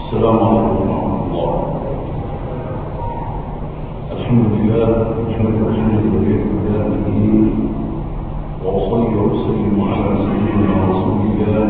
السلام عليكم ورحمة الله. الحمد لله نحمده ونشكره بذاته وأصلي وأسلم على سيدنا رسول الله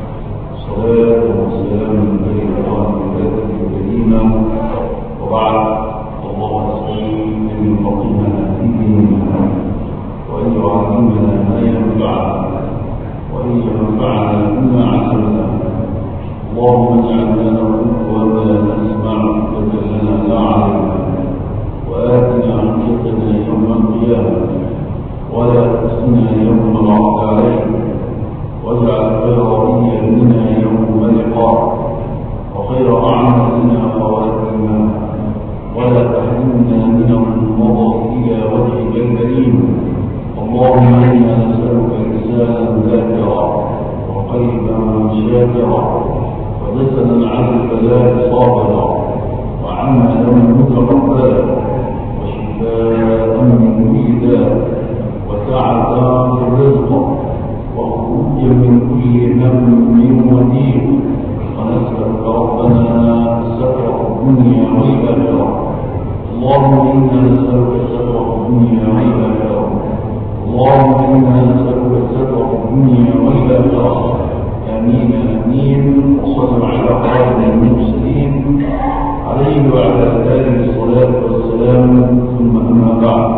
صلاة وسلام باركا بذاته الكريمة. وبعد، الله أسأل أن يفقهنا في ديننا وأن يعلمنا ما ينفعنا وأن ينفعنا بما علمنا. اللهم اجعلنا نقول وما نسمع وجعلنا لا علينا، وآتنا حجتنا يوم القيامة ولا تخزنا يوم العرض عليك، واجعل خير أيامنا يوم اللقاء وخير أعمالنا خواتمنا، ولا تحرمنا من النظر إلى وجهك الكريم. اللهم إنا نسألك لسانا ذاكرا وقلبا شاكرا ولسنا على البلاء صابرا وعملا متقبلا وشفاء من كل داء وسعة في الرزق وخروجا من كل هم ودين. ونسألك ربنا الستر في الدنيا والآخرة. اللهم إنا نسألك الستر في الدنيا والآخرة. اللهم إنا نسألك الستر في الدنيا والآخرة. آمين آمين. وصلوا على خاتم المرسلين عليه وعلى آله الصلاة والسلام. ثم أما بعد،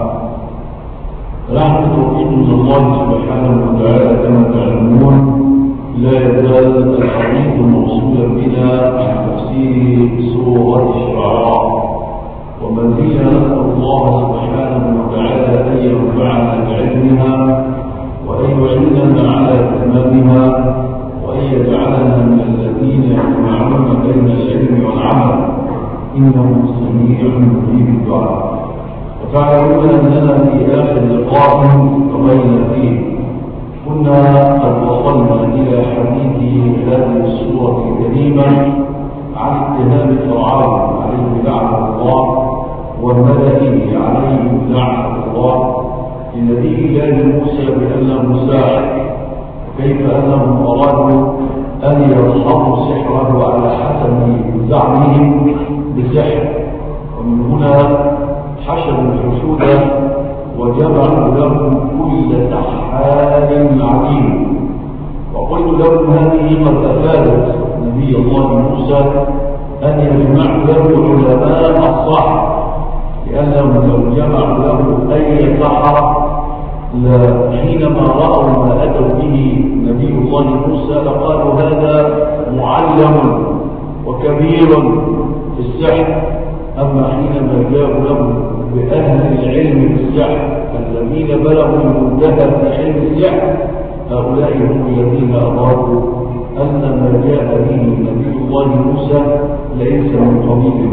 فنحن توفيق من الله سبحانه وتعالى كما تعلمون لا يزال الحديث موصولا بنا عن تفسير سورة الشعراء، وما زلنا نسأل الله سبحانه وتعالى أن ينفعنا بعلمها وأن يعيننا على إتمامها وأن يجعلنا من الذين يجمعون بين العلم والعمل، إنه سميع مجيب الدعاء. وتعلمون أننا في آخر لقاء قضينا فيه كنا قد وصلنا إلى حديث هذه السورة الكريمة عن اتهام فرعون عليه لعنة الله وملئه عليه لعنة الله لنبي الله موسى بأنه ساحر، وكيف أنهم أرادوا أن يرحموا سحره على حسب زعمهم بسحر. ومن هنا حشدوا الحشود وجمعوا لهم كل سحار عليم. وقلت لهم هذه قد أفادت نبي الله موسى أن يجمعوا له علماء الصحر، لأنهم لو جمعوا له أي سحر حينما رأوا ما أتوا به نبي الله موسى لقالوا هذا معلم وكبير في السحر. أما حينما جاءوا له بأهل العلم في السحر الذين بلغوا المنتهى في علم السحر، هؤلاء هم الذين أرادوا أن ما جاء به نبي الله موسى ليس من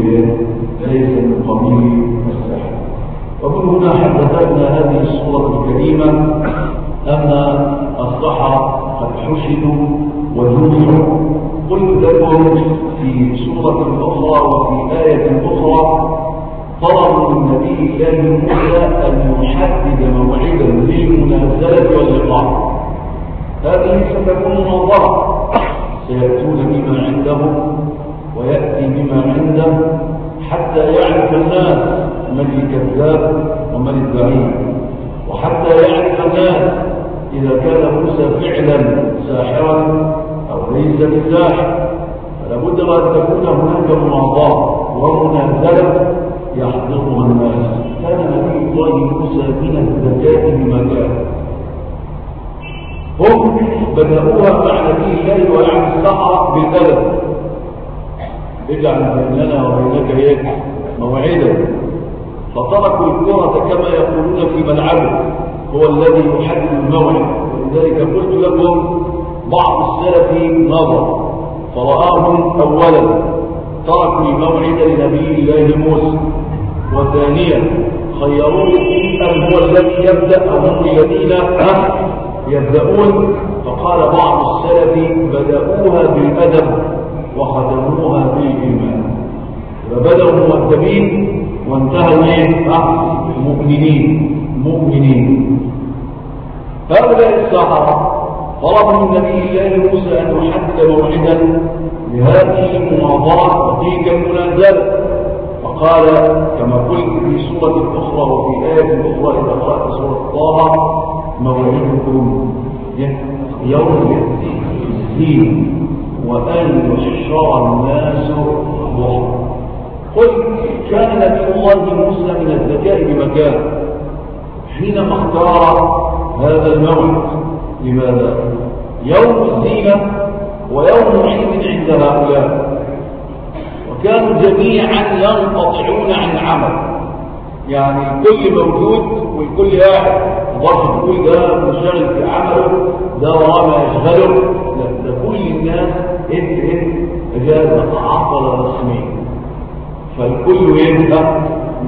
قبيل السحر. ومن هنا حدثتنا هذه السورة الكريمة أن السحرة قد حشدوا وجمعوا. قلت لكم في سورة أخرى وفي آية أخرى طلبوا من نبي الله موسى أن يحدد موعدا للمنازلة واللقاء. هذه ستكون منظرة، سيأتون بما عندهم ويأتي بما عنده حتى يعرف الناس من الكذاب ومن الزعيم، وحتى يعرف الناس إذا كان موسى فعلا ساحرا أو ليس بساحر. فلا بد أن تكون هناك مناظرة ومنازلة يحضرها الناس. كان نبي الله موسى من الذكاء بما كان. هم بدأوها مع نبي الله ويعني السحرة بالأدب، اجعل بيننا وبينك موعدا. فتركوا الكرة كما يقولون في ملعبه، هو الذي يحدد الموعد. ولذلك قلت لكم بعض السلف نظر فرآهم أولا تركوا الموعد لنبي الله موسى، وثانيا خيروه أن هو الذي يبدأ أو هم الذين يبدأون. فقال بعض السلف بدأوها بالأدب وختموها بالإيمان، فبدأوا مؤدبين وانتهوا مؤمنين. هؤلاء السحرة طلبوا من نبي الله موسى أن يحدد موعدا لهذه المناظرة نزل فقال كما قلت في سورة أخرى وفي آية أخرى إذا قرأت سورة طه موعدكم يوم الدين وأن يحشر الناس ضحى. قل كان نبي الله موسى من الذكاء بمكان حينما اختار هذا الموعد. لماذا؟ يوم الزينة ويوم عيد عند هؤلاء، وكانوا جميعا ينقطعون عن عمل، يعني كل موجود والكل قاعد، ضرب كل ده منشغل في عمله، ده وراه ما يشغله، لا ده كل الناس اجازه عطله رسميه، فالكل يبقى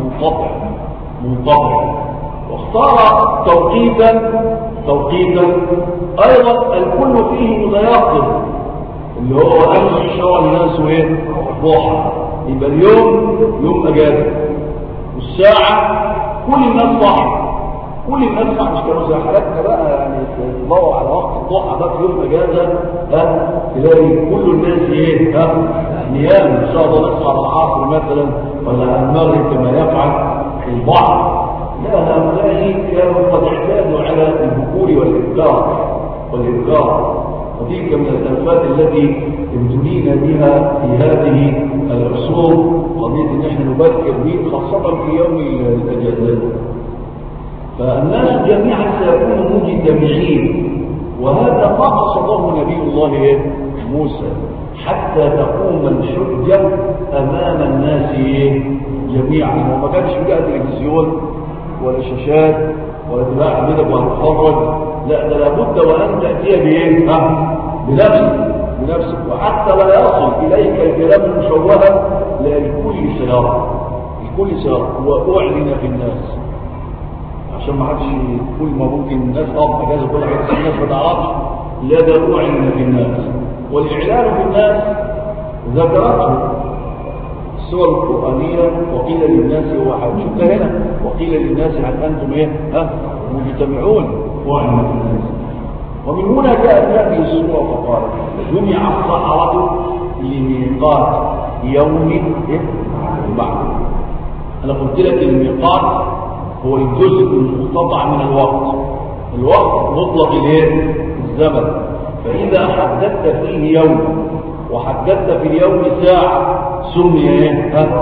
منقطع. واختار توقيتا ايضا الكل فيه متيقظ، اللي هو أمس الشرع الناس ضحى، يبقى اليوم يوم أجازة، والساعة كل الناس صاحي، كل الناس صاحي، مش كانوا زي حالاتنا بقى يعني تدوروا على وقت الضحى ده في يوم أجازة، تلاقي كل الناس نيام، إن شاء الله نصحى على العصر مثلا ولا على المغرب كما يفعل البعض. لا، هؤلاء كانوا قد اعتادوا على البكور والإبكار، وتلك من الألفات التي ابتلينا بها في هذه العصور، قضية ان احنا نبكر به خاصة في يوم الأجازات. فالناس جميعا سيكونوا مجتمعين، وهذا ما قصده نبي الله موسى، حتى تقوم الحجة أمام الناس جميعا. وما كانش بقى تلفزيون ولا شاشات ولا تباع عندك وهتتفرج، لا ده لابد وأن تأتي بنفسك، وحتى لا يصل إليك الكلام مشوها لكل سيارة وأعلن في الناس، عشان ما حدش كل ما ممكن الناس أجازة كل حاجة الناس ما تعرفش، لا ده أعلن في الناس. والإعلان في الناس ذكرته السور القرآنية، وقيل للناس شفت هنا وقيل للناس هل أنتم مجتمعون وأعلن في الناس. ومن هنا جاءت هذه السورة فقال جمع السحرة لميقات يوم معلوم. أنا قلت لك الميقات هو الجزء المقتطع من الوقت مطلق الزمن، فإذا حددت فيه يوم وحددت في اليوم ساعة سمي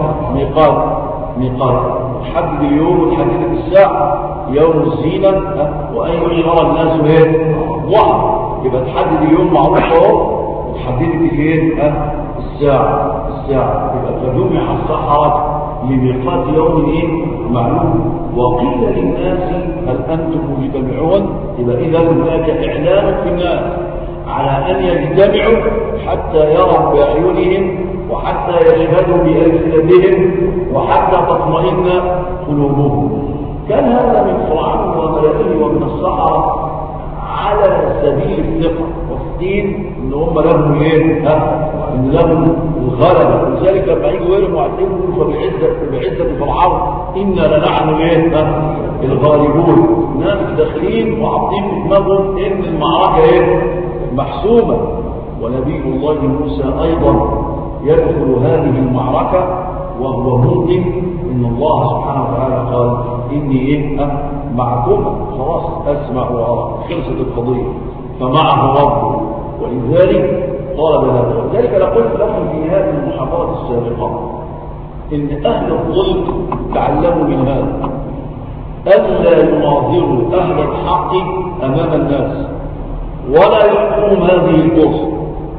ميقات. تحدد اليوم وتحدد الساعة، يوم الزينة وأن يحشر الناس ضحى، يبقى تحدد اليوم معروف اهو، وتحددت الساعة، يبقى فجمع السحرة لميقات يوم معلوم. وقيل للناس هل أنتم مجتمعون، يبقى إذا هناك إعلان في الناس على أن يجتمعوا حتى يروا بأعينهم وحتى يشهدوا بألسنتهم وحتى تطمئن قلوبهم. كان هذا من فرعون وملئه ومن السحرة على سبيل الثقة والدين، ان هم لهم ان لهم الغلبة. ولذلك لما يجوا يرموا يعتبروا فبعزة فرعون إنا لنحن الغالبون، ناس داخلين وعاطين في دماغهم ان المعركة محسومة. ونبي الله موسى أيضا يدخل هذه المعركة وهو موقن ان الله سبحانه وتعالى قال اني معكم، خلاص اسمع وارى، خلصت القضيه، فمعه ربه، ولذلك طلب هذا. ولذلك قلت لكم في هذه المحاضرات السابقه ان اهل الظلم تعلموا من هذا الا يناظروا اهل الحق امام الناس ولا يحكموا هذه الفرصه.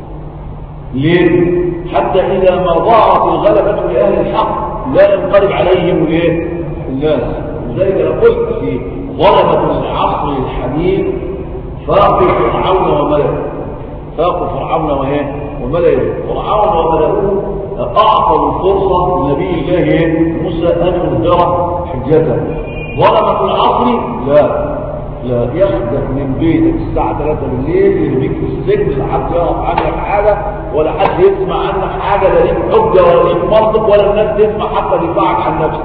ليه؟ حتى إذا ما ظهرت الغلبة لأهل الحق لا ينقلب عليهم الناس. لذلك قلت في ظلمة العصر الحديث فاقوا فرعون وملئه. فرعون وملئه أعطوا الفرصة لنبي الله موسى أن يظهر حجته. ظلمة العصر لا يخدم من بيتك الساعة 3 بالليل يرميك في السجن، لا حد يعرف عنك حاجة ولا حد يسمع عنك حاجة، لا ليك حجة ولا ليك منطق ولا الناس تسمع حتى دفاعك عن نفسك.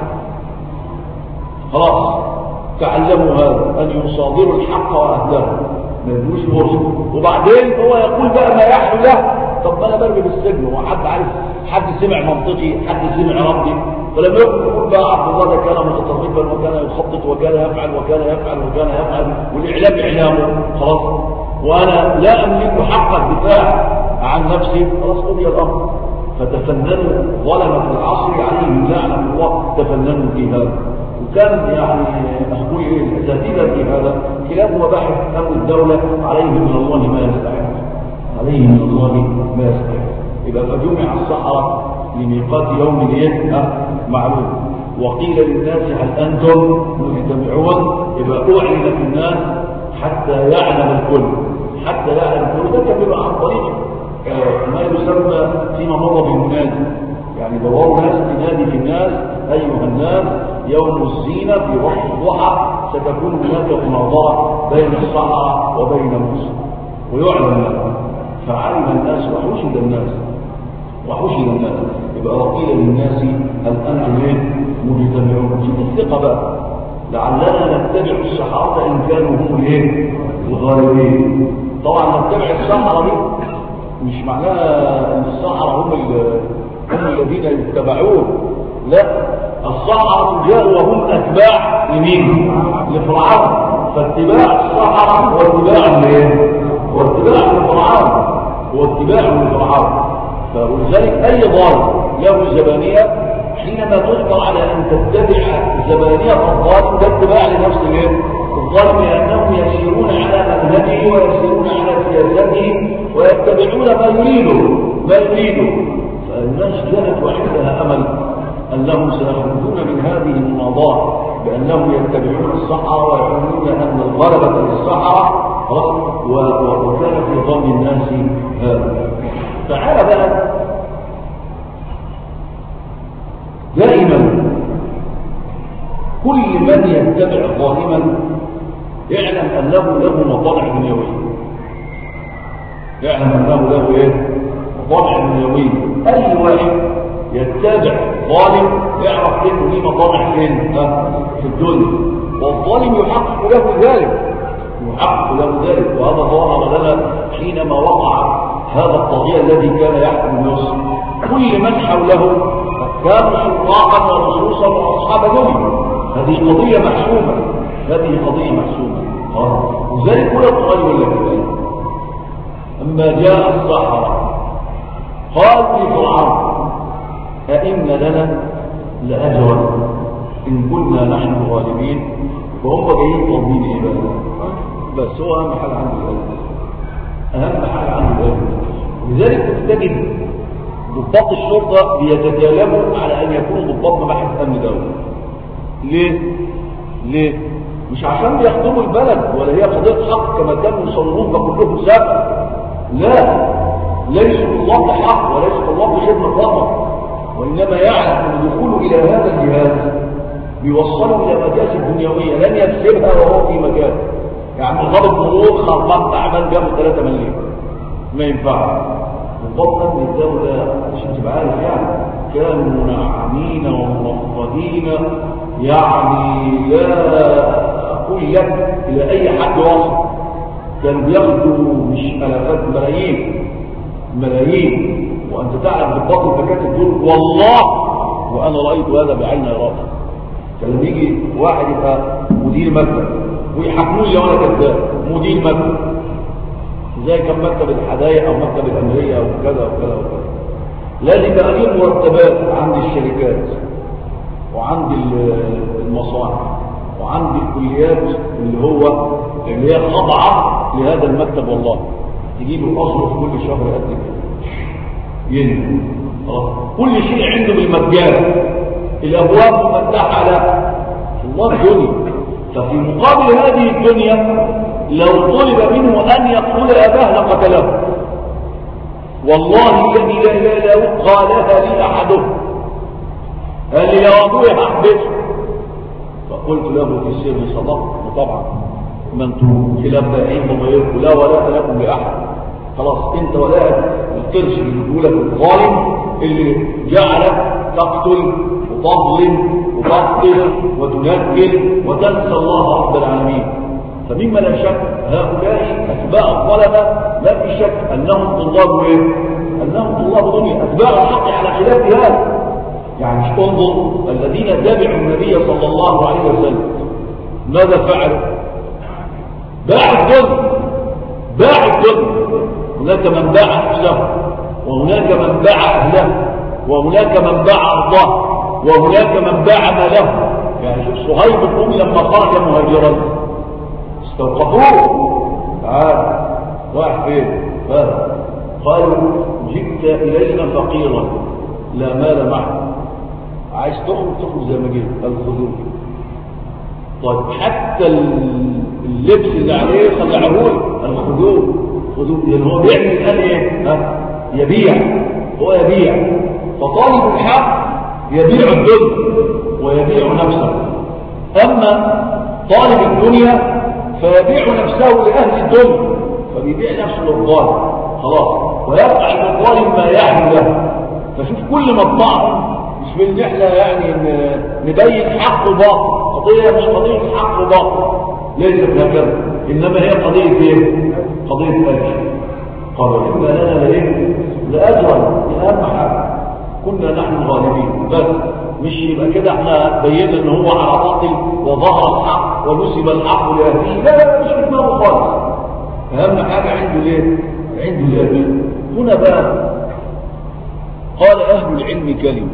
خلاص تعلموا هذا أن يصادروا الحق وأهله، ما يدوش فرصة. وبعدين هو يقول بقى ما يحلو له، طب ما انا برمي بالسجن، هو حد عارف؟ حد سمع منطقي؟ حد سمع ربي؟ فلما يقول بقى عبد الله ده كان متطرفا وكان يخطط وكان يفعل وكان يفعل وكان يفعل، والاعلام اعلامه خلاص، وانا لا املك حق الدفاع عن نفسي، خلاص قضي الامر. فتفننوا ظلمة العصر عليهم لعنة الله، تفننوا في هذا. وكان يعني اخوي الاساتذه في هذا خلاف مباحث امن الدوله عليهم من الله ما يستحق، عليهم من الله ما يستحق. يبقى فجمع السحرة لميقات يوم معلوم، وقيل للناس هل انتم مجتمعون؟ يبقى اعلن في الناس حتى يعلم الكل، حتى يعلم الكل. ده كان بيبقى عن طريق ما يسمى فيما مضى بالمنادي، يعني دوروا ناس تنادي في الناس ايها الناس يوم الزينه في وقت الضحى ستكون هناك مناظره بين السحرة وبين موسى، ويعلن لهم. فعلم الناس وحشد الناس، يبقى وقيل للناس هل انتم مجتمعون؟ في الثقه بقى لعلنا نتبع السحرة ان كانوا هم الغالبين. طبعا نتبع السحرة دي مش معناها ان السحرة هم الذين يتبعون، لا، السحرة جاءوا وهم اتباع لمين؟ لفرعون. فاتباع السحرة واتباع لفرعون. فلذلك اي ضال له زبانية حينما تجبر على ان تتبع زبانية الظالم ده اتباع لنفس الظالم، لانهم يسيرون على منهجه ويسيرون على سياسته ويتبعون ما يريده. فالناس كانت وعندها امل انهم سيخرجون من هذه المناظرة بانهم يتبعون السحرة ويعلمون ان الغلبة للسحرة، وكان في ظن الناس هذا. تعالى بقى دائما كل من يتبع ظالما يعلم انه له مطالع دنيويه، مطالع دنيويه. اي واحد يتبع ظالم يعرف انه ليه مطالع فين؟ في الدنيا، والظالم يحقق له ذلك، وهذا ظهر لنا حينما وقع هذا الطغية الذي كان يحكم مصر. كل من حوله كانوا سراقا ولصوصا واصحاب دنيا. هذه قضية محسومة. وذلك كل القرآن يقول لك أما جاء السحرة قال لفرعون أئن لنا لأجرا إن كنا نحن الغالبين. فهم جايين طالبين إيه بقى؟ بس هو أهم حاجة عنده العلم. لذلك تجد ضباط الشرطة بيتكلموا على أن يكونوا ضباط مباحث أمن دولة. ليه؟ مش عشان بيخدموا البلد ولا هي قضية حق كما كانوا يصورون فكلهم سابق، لا، ليسوا الله حق وليسوا الله بشبه فقط، وإنما يعلم أن دخوله إلى هذا الجهاز بيوصله إلى مكاسب دنيوية لن يكسبها وهو في مكان. يعني ضابط مرور خربان تعبان جابه 3 مليون ما ينفع. ضبط امن الدوله عشان تبقى عارف يعني كانوا منعمين ومرفضين، يعني لا اقول لك الى اي حد وصل. كانوا بياخدوا مش الافات، ملايين. وانت تعلم ضباط المكاتب دول والله وانا رايت هذا بعين راسي. كان يجي واحد يبقى مدير مكتب ويحكموا لي وانا كذاب مدير مكتب، زي كان مكتب الحدائق او مكتب الامريه او كذا. لازم يبقى ليه مرتبات عند الشركات وعند المصانع وعند الكليات اللي هي خاضعه لهذا المكتب. والله تجيب الاصل في كل شهر قد كده ينزل كل شيء عنده بالمجان، الابواب مفتحه له الله الدنيا. ففي مقابل هذه الدنيا لو طلب منه ان يقتل اباه لقتله. والله الذي لا اله الا هو قالها لي احدهم قال لي يا ابوي احبسه، فقلت له في السر صدقت. وطبعا ما انتم خلاف دائم وغيركم لا ولاء لكم لاحد، خلاص انت ولاء القرش اللي بيقولك الظالم اللي جعلك تقتل وتظلم وتقتل وتنكل وتنسى الله رب العالمين. فمما لا شك هؤلاء اتباع الظلمه لا في شك انهم طلاب أنهم طلاب دنيا أتباع الحق على خلاف هذا. يعني انظر الذين تبعوا النبي صلى الله عليه وسلم ماذا فعلوا؟ باعوا الدنيا، باعوا الدنيا. هناك من باع نفسه، وهناك من باع أهله، وهناك من باع أرضه، وهناك من باع ماله. يعني شوف صهيب الرومي لما خرج مهاجرا استوقفوه، تعال واحد فين؟ قالوا جئت إلينا فقيرا لا مال معه، عايز تخرج زي ما جيت، قال خذوه. طيب حتى اللبس اللي عليه خلعوه، قال خذوه، لأن هو بيعمل الآن ايه؟ يبيع، هو يبيع. فطالب الحق يبيع الدنيا ويبيع نفسه. أما طالب الدنيا فيبيع نفسه لأهل الدنيا، فبيبيع نفسه للظالم خلاص، ويبقى عند الظالم ما يعمل له. فشوف كل مطمع مش من احنا يعني نبين حق وباطل، قضية مش قضية حق وباطل، ليست هكذا، إنما هي قضية ايه؟ قضية أجر. قالوا إن لنا لأجرا، أهم حاجة كنا نحن الغالبين، بس مش يبقى كده احنا بينا ان هو على باطل وظهر الحق ونسب الحق لأهله، لا مش في دماغه خالص. أهم حاجة عنده ليه؟ عنده اليمين. هنا بقى قال أهل العلم كلمة،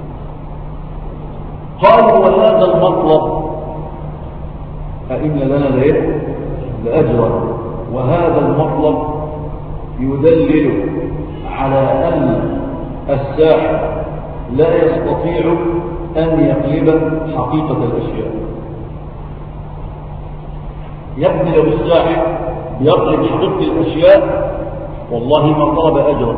قالوا وهذا المطلب أئن لنا لأجرا، وهذا المطلب يدلل على أن الساحر لا يستطيع أن يقلب حقيقة الأشياء. يبني لو الساحر يقلب حقيقة الأشياء والله ما طلب أجرا.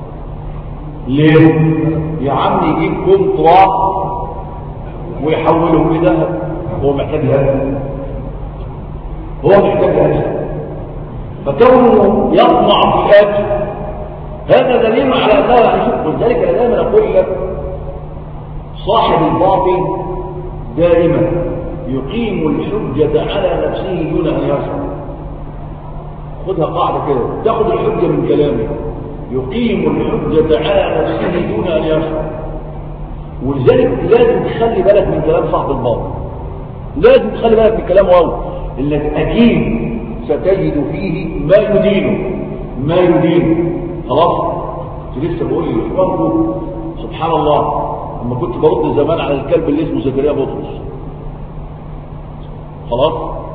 ليه؟ يا عم يجيب كوم تراب ويحوله لذهب، هو محتاج هذا، هو محتاج هذا. فكونه يطمع في الأجر هذا دليل على أنه يشوف. ولذلك أنا دائما أقول لك صاحب الباطل دائما يقيم الحجة على نفسه دون أن يشعر. خذها قاعدة كده، تأخذ الحجة من كلامه، يقيم الحجة على نفسه دون أن يشعر. ولذلك لازم تخلي بالك من كلام صاحب الباطل، لازم تخلي بالك من كلامه أول، إنك أكيد ستجد فيه ما يدينه. خلاص. كنت لسه بقول لإخوانكم سبحان الله لما كنت برد زمان على الكلب اللي اسمه زكريا بطرس، خلاص،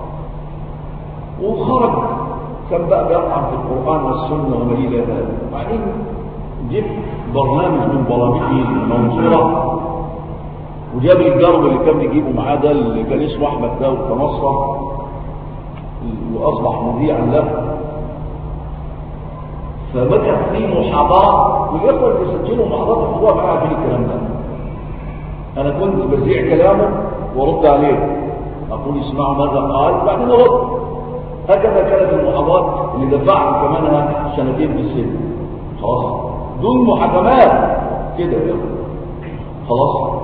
وخرج كان بقى بيقع في القرآن والسنة وما إلى ذلك. بعدين جبت برنامج من برامجه المنصورة وجاب الجرب اللي كان بيجيبه معاه ده اللي كان اسمه أحمد داود كنصر وأصبح مذيعا له. فبدأ في محاضرة، والإخوة اللي بيسجلوا محاضرات الأسبوع معاه في الكلام ده. أنا كنت بذيع كلامه وأرد عليه، أقول اسمعوا ماذا قال وبعدين أرد. هكذا كانت المحاضرات اللي دفعت ثمنها سنتين في السجن، خلاص، دون محاكمات كده يا خلاص.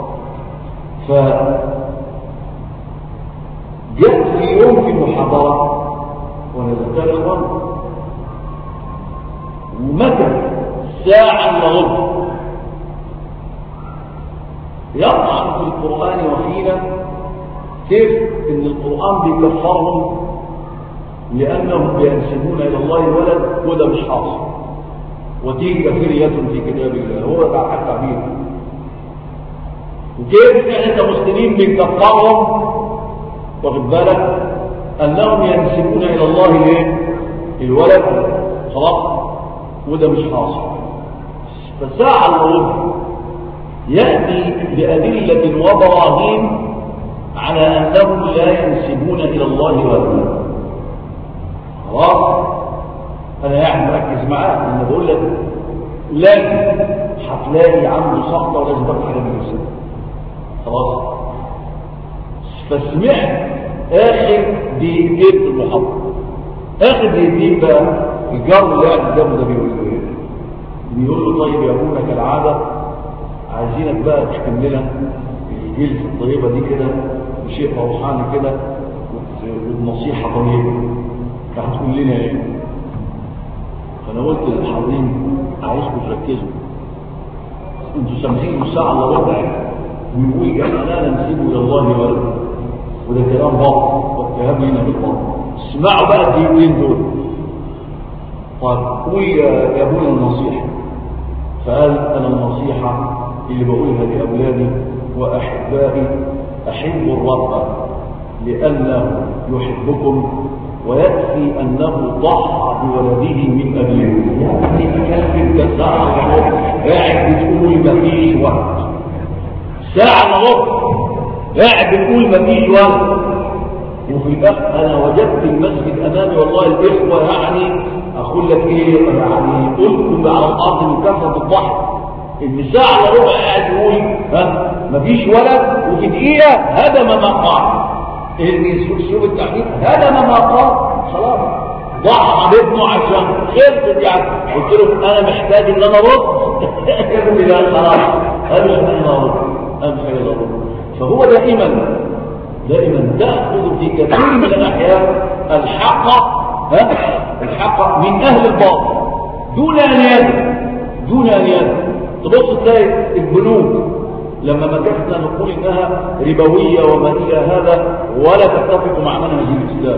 جاءت في يوم في محاضرة وأنا ذكرت إخوان ومكث ساعة إلا ربع يطعن في القرآن وفينا كيف إن القرآن بيكفرهم لأنهم بينسبون إلى الله ولد، وده مش حاصل، وتلك فرية في كتاب الله، هو ده التعبير. وكيف احنا كمسلمين بنكفرهم واخد بالك أنهم ينسبون إلى الله ليه؟ الولد، خلاص، وده مش حاصل. فساعة الرب يأتي بأدلة وبراهين على أنهم لا ينسبون إلى الله ولدا. خلاص، أنا يعني مركز معاك، أنا بقول لك لازم هتلاقي عنده سخطة ولازم تاخد حاجة من السنة. خلاص. فسمعت آخر دقيقتين في المحاضرة، آخر دقيقتين بقى الجار اللي قاعد قدامه ده بيقول له ايه؟ بيقول له طيب يا ابونا كالعاده عايزينك بقى تحكم لنا الجلسه الطيبه دي كده بشيء روحاني كده وبنصيحه طيبه، فهتقول لنا ايه؟ فانا قلت للحاضرين عاوزكم تركزوا. انتوا سامعين ساعة الا ربع ويقول احنا لا ننسبه الى الله ولده، وده كلام باطل والكلام هنا بالباطل. اسمعوا بقى الدقيقتين دول. طيب قول يا ابونا النصيحة. فقال انا النصيحة اللي بقولها لاولادي واحبائي احبوا الرب لانه يحبكم ويكفي انه ضحى بولده من اجلكم. يعني كلب انت ساعة قاعد بتقول مفيش وقت، ساعة ونص قاعد بتقول مفيش وقت، وفي الاخر انا وجدت المسجد امامي والله الاخوه يعني اقول لك ايه يعني قلت على الارض من كثره الضحك ان ساعه الا ربع قاعد يقول ها مفيش ولد، وفي دقيقه هدم ما قال. اسلوب التعليم هدم ما قال، خلاص ضحى بابنه عشان خلصت يعني. قلت له انا محتاج ان انا ارد يقول لي لا خلاص انا مش محتاج ارد. فهو دائما تأخذ في كثير من الأحيان الحق من أهل الباطل دون أن يدري. تبص تلاقي البنوك لما مكثنا نقول إنها ربوية وما إلى هذا ولا تتفق مع منهج الإسلام.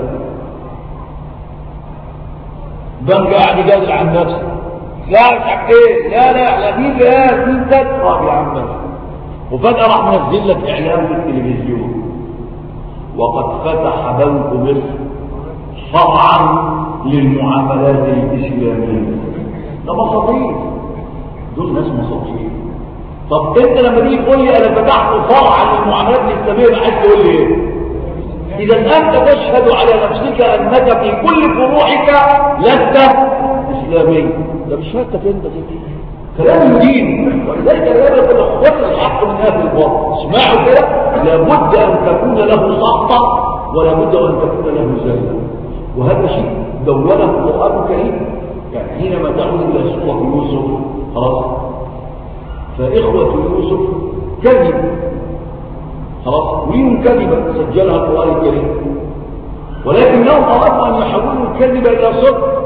بنك قاعد يجادل عن نفسه، لا مش عارف ايه، لا مين قال مين تدفع يا عم، وفجأة راح منزل لك إعلان في التلفزيون وقد فتح بنك مصر فرعا للمعاملات الإسلامية. ده مساطير، دول ناس مساطير. طب انت لما تيجي تقول لي انا فتحت فرعا للمعاملات الإسلامية عايز تقول لي ايه؟ إذا أنت تشهد على نفسك أنك في كل فروعك لست إسلامي، ده مش شهادتك انت كده، كلام الدين. ولذلك لابد ان اخوات الحق من هذا الباطل اسمعوا كده، لابد ان تكون له سقطه ولابد ان تكون له زله. وهذا شيء دونه القران الكريم. يعني حينما تعود الى سوره يوسف خلاص، فاخوه يوسف كذب خلاص، وين كذبه سجلها القران الكريم، ولكنهم ارادوا ان يحولوا الكذب الى صدق.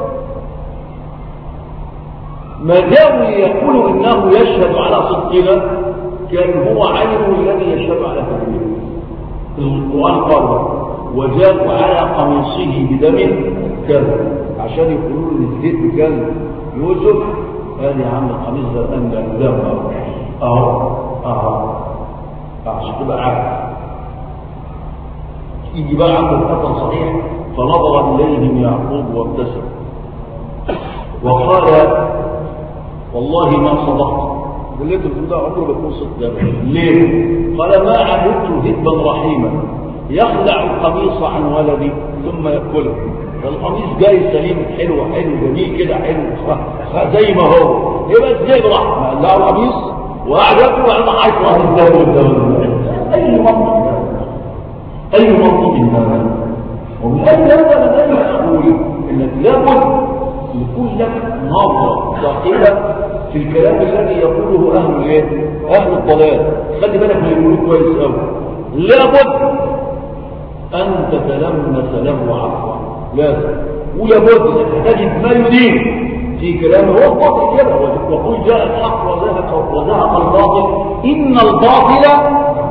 ما داموا يقولوا انه يشهد على صدقنا كان هو علم الذي يشهد على كذبه. القرآن قال وجاءوا على قميصه بدم كذب، عشان يقولوا ان الزيت كان يوسف. قال يا عم القميص ده الان ده دم اهو عشان تبقى عارف. يجي بقى عنده الحسن صحيح، فنظر اليهم يعقوب وابتسم وقال والله ما صدقت، اللي انت بتقول ده عمره بيكون صدق. ليه؟ قال ما عبدت هبا رحيما يخلع القميص عن ولدي ثم ياكله. القميص جاي سليم حلو جميل كده حلو زي ما هو، يبقى ازاي راح مقلعه القميص وقعد ياكل وقعد عايز الدم. اي منطق هذا؟ ومن اجل هذا من اقول انك لابد يكون لك نظرة دقيقة في الكلام الذي يقوله أهل الضلال. خلي بالك من يقولوه كويس قوي. لابد أن تتلمس له عفوا، لازم، ولابد أن تجد ما يدين في كلامه. هو الباطل كده، وقل جاء الحق وزهق الباطل إن الباطل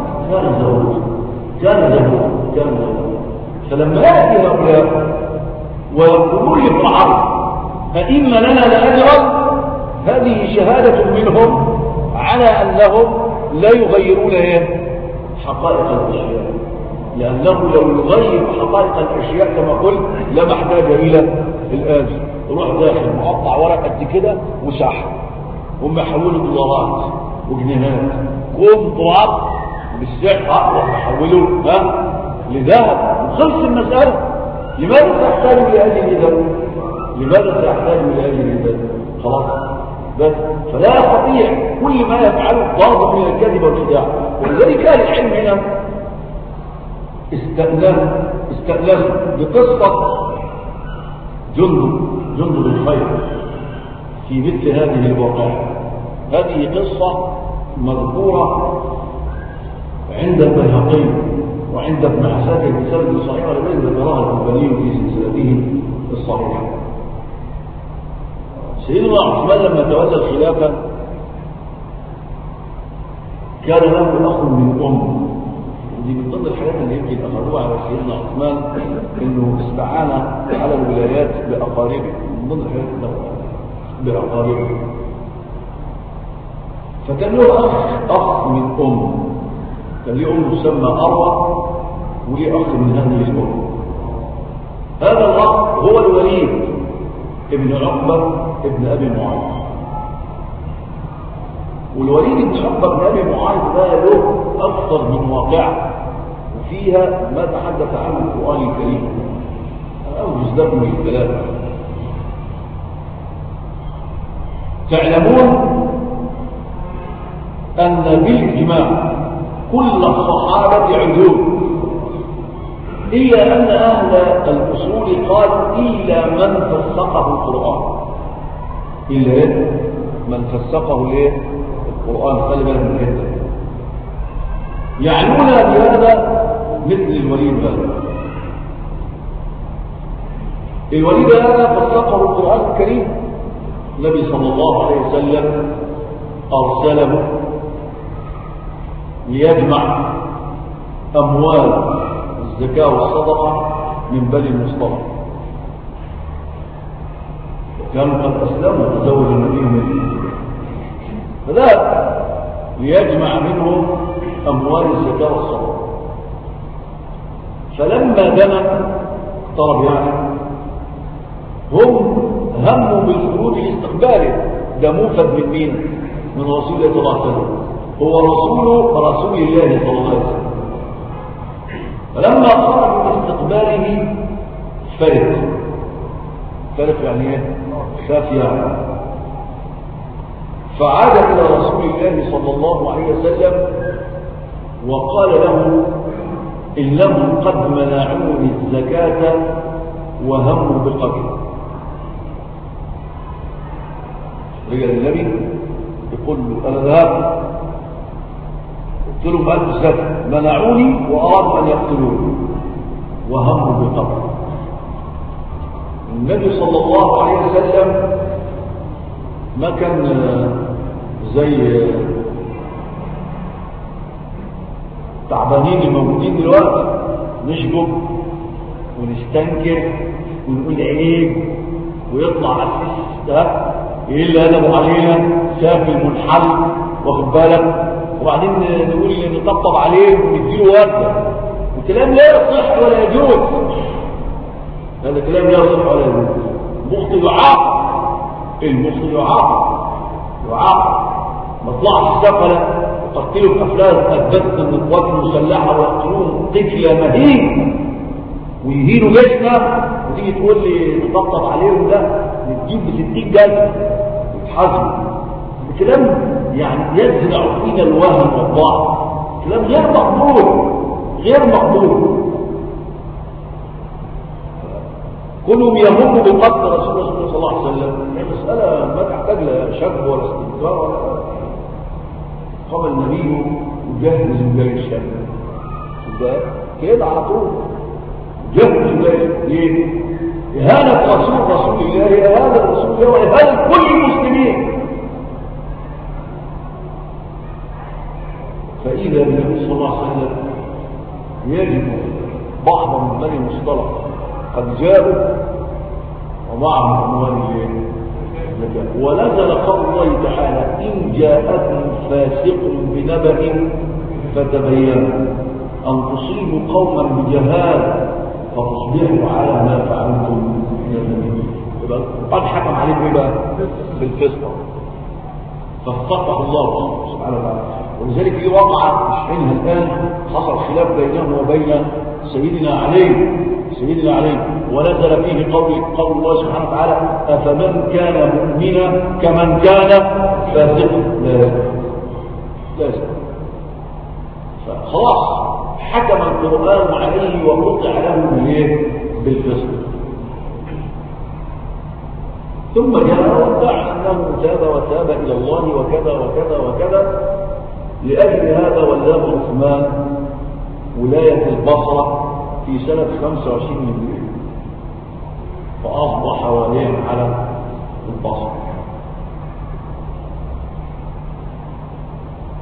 كان زهوقا. فلما يأتي هؤلاء ويقولون لفرعون فإن لنا لأجرا، هذه شهادة منهم على أنهم لا يغيرون حقائق الأشياء، لأنه لو يغير حقائق الأشياء كما قلت لا محتاج إلى الآن روح داخل مقطع ورق قد كده وسحب، هم يحولوا دولارات وجنيهات كوم تراب بالسعر ويحولوا لذهب وخلص المسألة. لماذا تحتاج لهذه الذهب؟ لماذا تحتاج إلى هذه العبادة؟ خلاص بس. فلا يستطيع كل ما يفعله ضرب من الكذب والخداع. ولذلك أهل العلم هنا استأنسوا بقصة جندب الخير في مثل هذه الواقعة. هذه قصة مذكورة عند البيهقي وعند ابن عساكر بسند صحيح، ولم ذكرها الألباني في سلسلته الصحيحة. سيدنا عثمان لما تولى الخلافة كان له أخ من أم، ودي من ضمن الحاجات اللي يمكن أخذوها على سيدنا عثمان إنه استعان على الولايات بأقاربه، من ضمن الحاجات بأقاربه. فكان له أخ من أم، كان ليه أم تسمى أروى وليه أخ من هذه الأم. هذا الأخ هو الوليد ابن عقبة ابن أبي معاذ. والوليد بن عقبة بن أبي معاذ ده له أكثر من واقعة وفيها ما تحدث عنه القرآن الكريم. أوجز لكم الكلام. تعلمون أن بالإجماع كل الصحابة عدول، إلا أن أهل الأصول قالوا إلا من فسقه القرآن، إلا من فسقه ليه القرآن. خلي بالك من الحته، يعنون بهذا مثل الوليد هذا. الوليد هذا فسقه القرآن الكريم، النبي صلى الله عليه وسلم أرسله ليجمع أموال الزكاة والصدقة من بني المصطلق، وكانوا قد أسلموا وتزوج النبي منهم، فذهب ليجمع منهم أموال الزكاة والصدقة. فلما دنا اقترب يعني هم هموا بالخروج لاستقباله. ده موفد من مين؟ من رسول الله صلى الله عليه وسلم، هو رسول الله صلى الله عليه وسلم. فلما خرجوا لاستقباله فرق يعني ايه؟ خاف يعني. فعاد إلى رسول الله صلى الله عليه وسلم وقال له إنهم قد منعوني الزكاة وهموا بالقتل. رجل النبي يقول له أنا ذهبت قلت لهم أنت الزكاة، منعوني وأرادوا أن يقتلوني وهموا بالقتل. النبي صلى الله عليه وسلم ما كان زي تعبانين الموجودين دلوقتي نشجب ونستنكر ونقول عيب ويطلع على السيس ده يقل ادبه علينا شاف المنحل واخد بالك، وبعدين نقول نطبطب عليه ونديله ورده، والكلام لا يصح ولا يجوز. هذا كلام لا يصح ولا يجوز. المخطئ يعاقب، المخطئ يعاقب. ما طلعش السفله وقتلوا بافلام اثبتت ان القوات المسلحه ويقتلون قتل مهين ويهينوا جيشنا، وتيجي تقول لي نطبطب عليهم؟ ده نجيب ب60 جلد ويتحاسبوا. الكلام يعني يزرع فينا الوهم والضعف، كلام غير مقبول غير مقبول. كلهم يهموا بقتل رسول الله صلى الله عليه وسلم، مسألة ما تحتاج لا شك ولا استنكار ولا. قام النبي يجهز الجيش كده على طول، جهز الجيش. ليه؟ إهانة رسول الله، إهانة رسول الله وإهانة كل المسلمين. فإذا بالنبي صلى الله عليه وسلم يجد بعض من بني المصطلق قد جاءوا ومعهم أموال الزكاة، ونزل قول الله تعالى إن جاءكم فاسق بنبأ فتبينوا أن تصيبوا قوما بجهالة فتصبحوا على ما فعلتم نادمين. يبقى قد حكم عليهم ايه بقى؟ بالفسق، فاستغفر الله سبحانه وتعالى. ولذلك في وقعة مش حينها الآن حصل خلاف بينه وبين سيدنا علي ونزل فيه قول الله سبحانه وتعالى أفمن كان مؤمنا كمن كان فاسقا لا فخلاص حكم القرآن عليه وقطع له بالفسق. ثم جاء وادعى أنه تاب إلى الله وكذا وكذا وكذا. لأجل هذا ولاه عثمان ولاية البصرة في سنة 25 هجرية، فأصبح واليا على البصرة.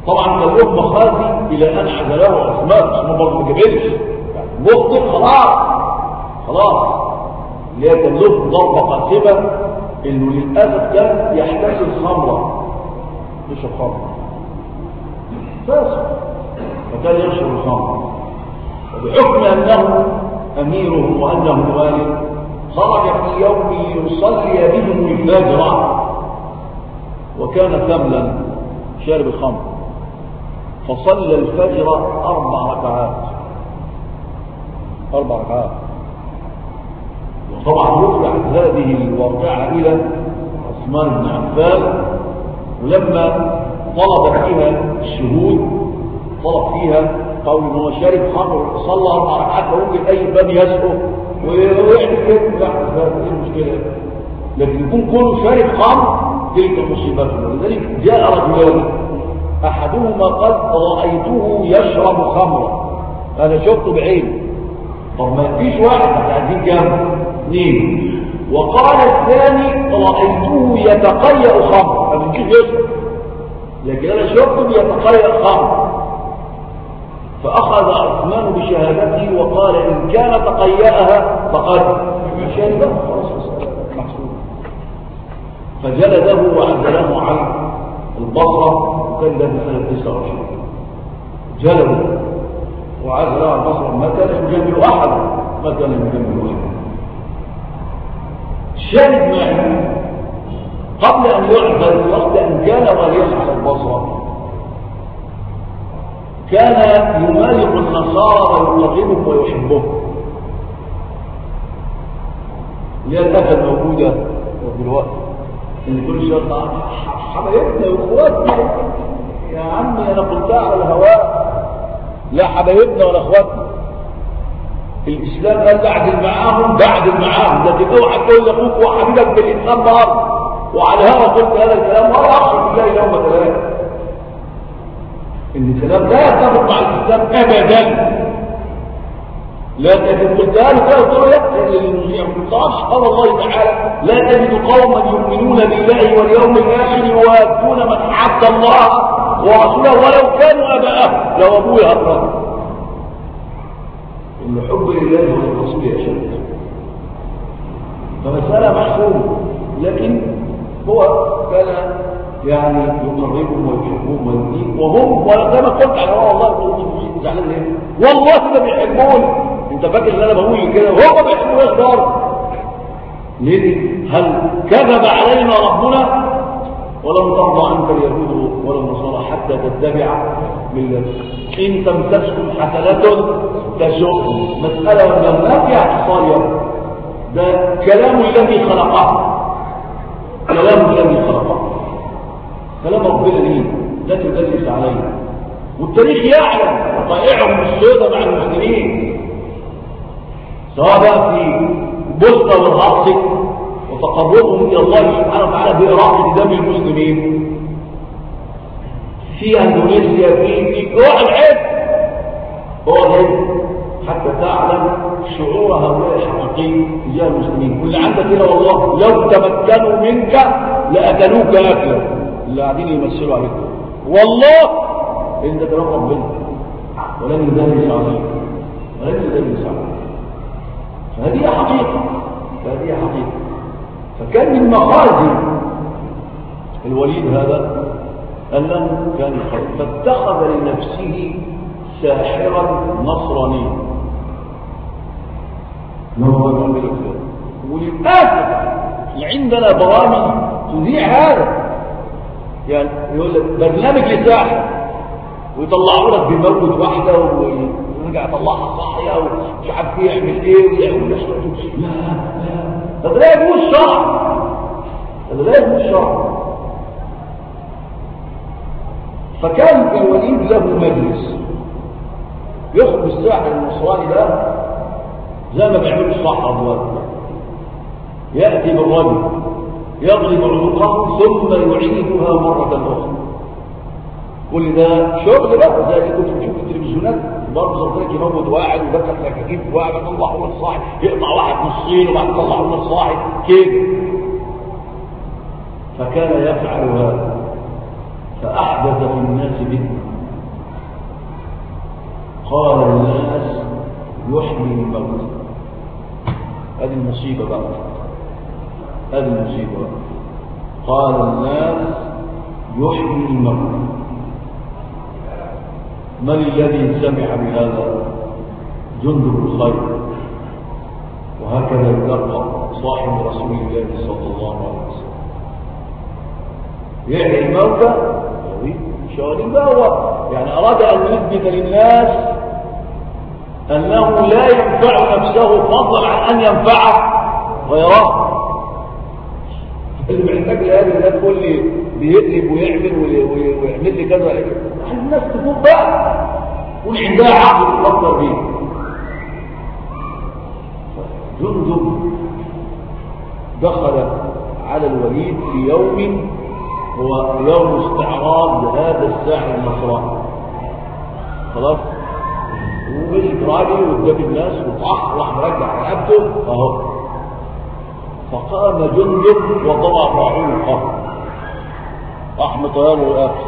طبعا كان له مخازي الى ان عزله عثمان، بس ما برضه ما جابلش يعني مخطئ خلاص اللي هي كان له ضربه قاسمه انه للاسف كان يحتسب خمره، يشرب خمره بس، فكان يشرب الخمر، وبحكم انه اميرهم وانه والي خرج في يوم يصلي بهم الفجر، وكان ثملا شارب الخمر، فصلى الفجر 4 ركعات. وطبعا رفعت هذه الواقعة إلى عثمان بن عفان، ولما طلب فيها الشهود طلب فيها قول ان هو شارب خمر صلى 4 ركعات فممكن اي باب يسقط ويعمل كده، لا ايه المشكله؟ لكن يكون كله شارب خمر تلك مصيبته. ولذلك جاء رجلان احدهما قال رايته يشرب خمرا، انا شفته بعيني. طب ما فيش واحد عايزين كام؟ 2. وقال الثاني رايته يتقيأ خمر، ما بنجيش يشرب لكن انا شفته يتقيأ خمر. فاخذ عثمان بشهادته وقال ان كان تقيأها فقد شربها خلاص محسوب، فجلده وعزله عن البصره، وكان ده سنه 29 جلده وعزله عن البصره، ما كان يجمل احد. الشاهد معي قبل ان يعزل وقت ان كان واليا على البصره كان يمالك النصارى ويرغبهم ويحبهم، اللي هي الآفة الموجودة دلوقتي اللي كل شوية حبايبنا واخواتنا. يا عمي انا قلتها على الهواء، لا حبايبنا ولا اخواتنا. الاسلام قال بعدل معاهم، لكن اوعى تقول لاخوك وحبيبك بالاسلام بارض وعلى هوا قلت هذا الكلام ولا اخشى بالله يوم ثلاثه. ان الكلام لا يتفق مع الاسلام ابدا. لكن قلتها له كده قلت له لا قال الله تعالى لا تجد قوما يؤمنون بالله واليوم الاخر يوادون من حد الله ورسوله ولو كانوا اباءهم لو ابوه هبرا. ان حب لله وللرسول اشد، فمساله محسومه، لكن هو كان يعني يقربهم ويحبهم ويدين وهم ولا كما قلت على والله زعلان ليه؟ والله ما بيحبون. انت فاكر ان انا بقول كده وهو ما بيحبوناش برضه ليه؟ هل كذب علينا ربنا ولم ترضى عنك اليهود ولا النصارى حتى تتبع ملتهم ان تمسسكم حسنه تسؤهم. مساله ما فيها احصائيه، ده كلام الذي خلقه، كلام ربنا ليه لا تدلس عليه، والتاريخ يعلم وطائعهم السوداء مع المسلمين سواء بقى في بوسنة والهرسك وتقربهم الى الله سبحانه وتعالى بإراقة دم المسلمين، في اندونيسيا، في نوع العيب هو العيب حتى تعلم شعور هؤلاء الحقيقي تجاه المسلمين. واللي عندك كده والله لو تمكنوا منك لأكلوك أكلا اللي قاعدين يمثلوا عليك، والله إن ده كلام ربنا ولن يدلس عليك. فهذه حقيقة. فكان من مخازي الوليد هذا أنه كان خير، فاتخذ لنفسه ساحرا نصرانيا. وللأسف عندنا برامج تذيع هذا، يعني يقول لك برنامج لساحر ويطلعوا لك بموت واحدة ويرجع يطلعها صاحية ومش عارف يعمل ايه ويعمل لا هذا لا يجوز شرع. فكان الوليد له مجلس يخرج الساحر النصراني ده زي ما بيعملوا الصحراء دلوقتي، يأتي بالرجل يضرب عنقه ثم يعيدها مرة أخرى. كل ده شغل بقى زي اللي كنت بتشوف في التلفزيونات، برضه صدرك يموت واحد ويبكت لك واحد يطلعه من الصاحب، يقطع واحد نصين وبعد يطلعه من الصاحب كده. فكان يفعل هذا، فأحدث في الناس فتنة. قال الناس يحيي الموت. هذه المصيبة بقى، هذه المصيبة بقى. قال الناس يحيي الموت. من الذي سمع بهذا؟ جندب الخير. وهكذا يلقى صاحب رسول الله صلى الله عليه وسلم. يحيي الموتى شغالين بقى. هو يعني أراد أن يثبت للناس أنه لا ينفع نفسه فضلا عن أن ينفع غيره. اللي محتاج لهذا الناس تقول لي بيقلب ويعمل لي كذا. الناس تقول بقى والعندها عقل تفكر بيه. جندب دخل على الوليد في يوم هو يوم استعراض هذا الساحر النصراني. خلاص، ومسك راجل قدام الناس وطاح، راح مرجع رقبته اهو. فقام جندب وضرب عنقه، راح مطيره رقبته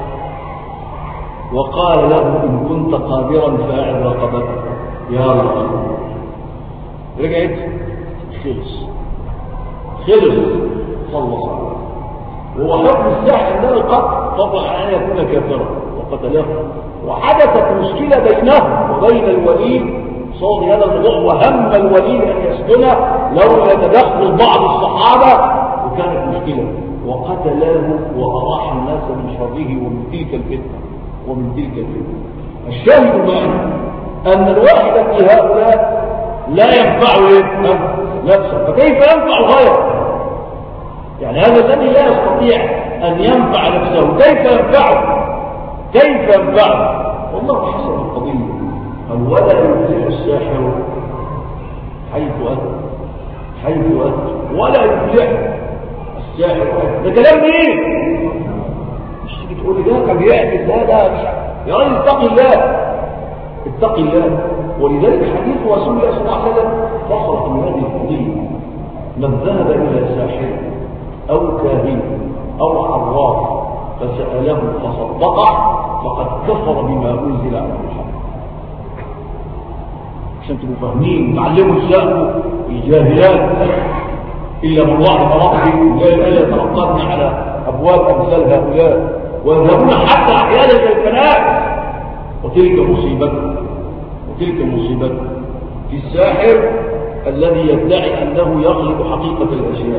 وقال له ان كنت قادرا فاعل رقبتك يا الله. رجعت خلص خلص. وهو حكم الساحر انه القتل طبعا ان يكون كافرا وقتله. وحدثت مشكله بينه وبين الوليد صاد هذا الموضوع، وهم الوليد ان يسجنه لولا تدخل بعض الصحابه، وكانت مشكله وقتله واراح الناس من شره ومن تلك الفتنه. الشاهد معنا ان الواحد من هؤلاء لا ينفع نفسه، فكيف ينفع غيره؟ يعني هذا الذي لا يستطيع أن ينفع نفسه كيف ينفعه؟ والله حسب القضية. قال ولا يفلح الساحر حيث أتى ولا يفلح الساحر حيث. ده كلام مين؟ مش تيجي تقول لي ده كان بيعمل ده مش يا راجل اتق الله. ولذلك حديث رسول الله صلى الله عليه وسلم فصل من هذه القضية: من ذهب إلى ساحر أو كاهن أو عراف فسأله فصدقه فقد كفر بما أنزل على محمد. عشان تبقوا فاهمين تعلموا السهل الجاهلات إلا من رحم ربي لا يترقبن على أبواب أمثال هؤلاء ويذهبون حتى أحيانا إلى الكنائس. وتلك مصيبته في الساحر الذي يدعي أنه يغلب حقيقة الأشياء،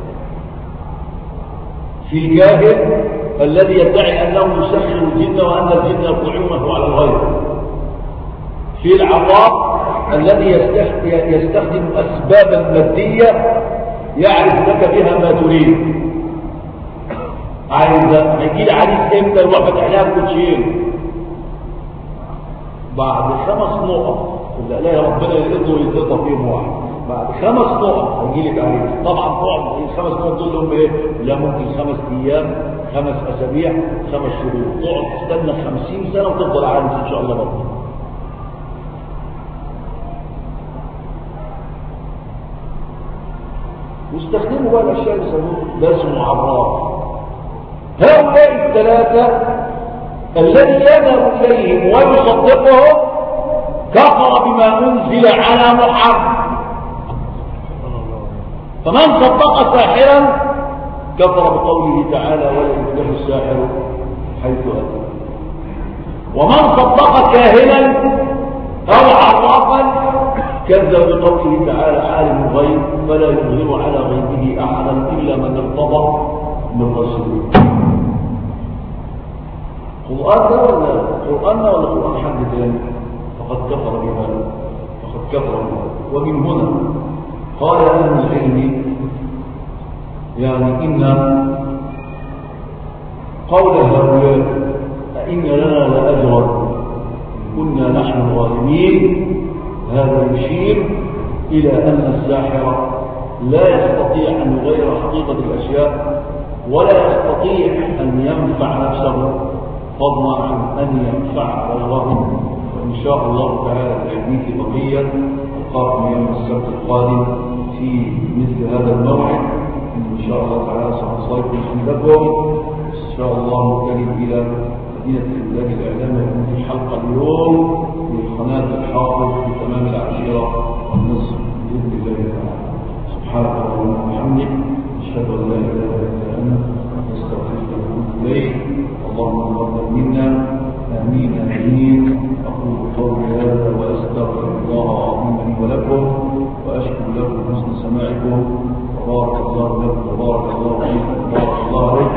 في الجاهل الذي يدعي أنه يسخر الجن وأن الجن يطلعونه على الغير، في العراف الذي يستخدم أسبابا مادية يعرف لك بها ما تريد. عايز هيجي لي عريس امتى؟ يروح فتح لها كوتشين بعد 5 نقط. لا ربنا يقدر ويتقطع فيهم واحد. بعد 5 نقط هيجي لك عريس. طبعا تقعد ال5 نقط دول هم ايه؟ لا ممكن 5 ايام، 5 اسابيع، 5 شهور. تقعد تستنى 50 سنه وتفضل عارف ان شاء الله برضه. واستخدموا بقى الاشياء اللي يسموها ده اسمه عراف. هؤلاء الثلاثه الذي يذهب اليهم ويصدقهم كفر بما انزل على محمد. فمن صدق ساحرا كفر بقوله تعالى ولا يفلح الساحر حيث أتى. ومن صدق كاهنا أو عرافا كذب بقوله تعالى عالم الغيب فلا يظهر على غيبه أحدا إلا من ارتضى من رسوله. قرآن ولا قرآن حد ثاني؟ فقد كفر بما ومن هنا قال أهل العلم يعني إن قول هؤلاء أئن لنا لأجرا كنا نحن الظالمين هذا يشير إلى أن الساحر لا يستطيع أن يغير حقيقة الأشياء ولا يستطيع أن ينفع نفسه فضلا عن أن ينفع غيره. وإن شاء الله تعالى في الحديث بقية نلقاكم يوم السبت القادم في مثل هذا الموعد إن شاء الله تعالى سنصلي في لكم. إن شاء الله نتجه إلى مدينة الإنتاج الإعلامي يكون في حلقة اليوم في قناة الحافظ في تمام العشيرة والنصف بإذن الله تعالى. سبحانك اللهم وبحمدك أشهد أن لا إله إلا أنت أستغفرك وأتوب إليك. اللهم تقبل منا آمين آمين. أقول قولي هذا وأستغفر الله العظيم لي ولكم وأشكر لكم حسن سماعكم. وبارك الله لكم وبارك الله فيكم وبارك الله عليكم.